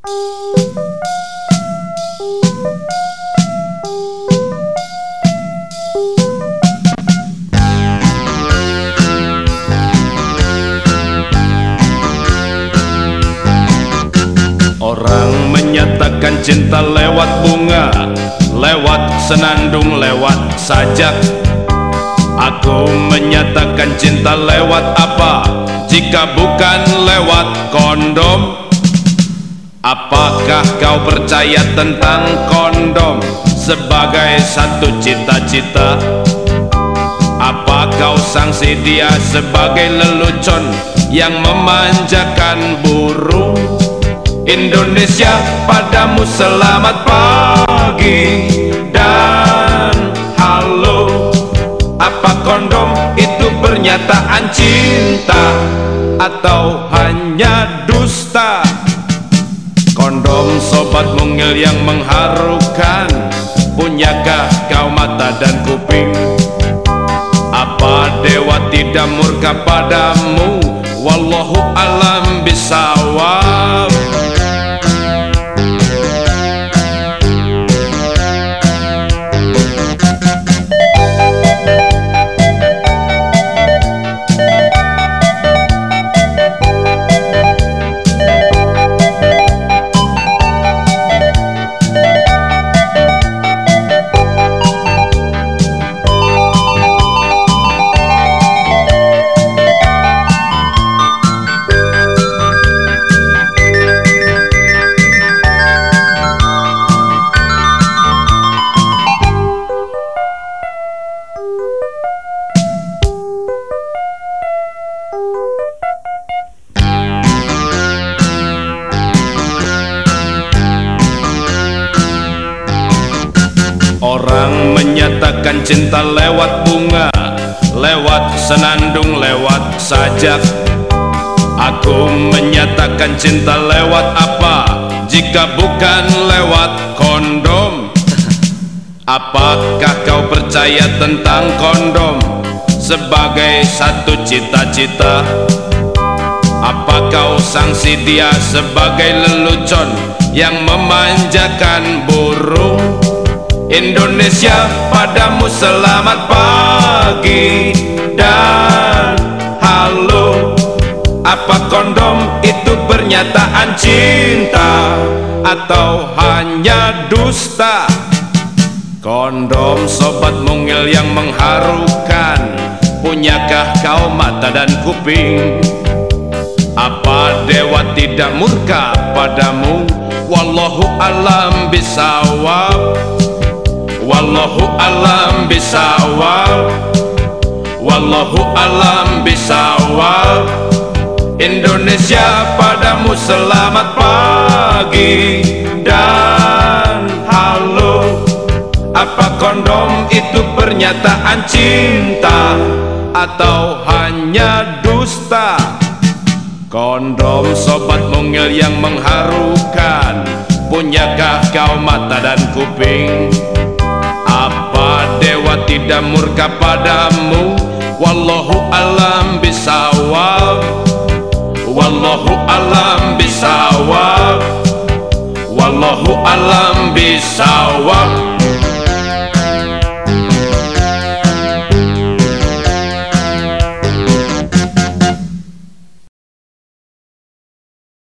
Orang menyatakan cinta lewat bunga, lewat senandung, lewat sajak. Aku menyatakan cinta lewat apa jika bukan lewat kondom? Apakah kau percaya tentang kondom sebagai satu cita-cita? Apa kau sangsi dia sebagai lelucon yang memanjakan burung? Indonesia, padamu selamat pagi dan halo. Apa kondom itu pernyataan cinta atau hanya dusta? Kondom sobat mungil yang mengharukan, punyakah kau mata dan kuping? Apa dewa tidak murka padamu? Wallahu alam bisawab. Orang menyatakan cinta lewat bunga, lewat senandung, lewat sajak. Aku menyatakan cinta lewat apa jika bukan lewat kondom? Apakah kau percaya tentang kondom sebagai satu cita-cita? Apa kau sangsi dia sebagai lelucon yang memanjakan burung? Indonesia, padamu selamat pagi dan halo. Apa kondom itu pernyataan cinta atau hanya dusta? Kondom sobat mungil yang mengharukan, punyakah kau mata dan kuping? Apa dewa tidak murka padamu? Wallahu alam bisawab. Wallahu alam bisawab. Wallahu alam bisawab. Indonesia, padamu selamat pagi dan halo. Apa kondom itu pernyataan cinta atau hanya dusta? Kondom sobat mungil yang mengharukan, punyakah kau mata dan kuping? Apa dewa tidak murka padamu? Wallahu alam bisawab. Wallahu alam bisawab. Wallahu alam bisawab.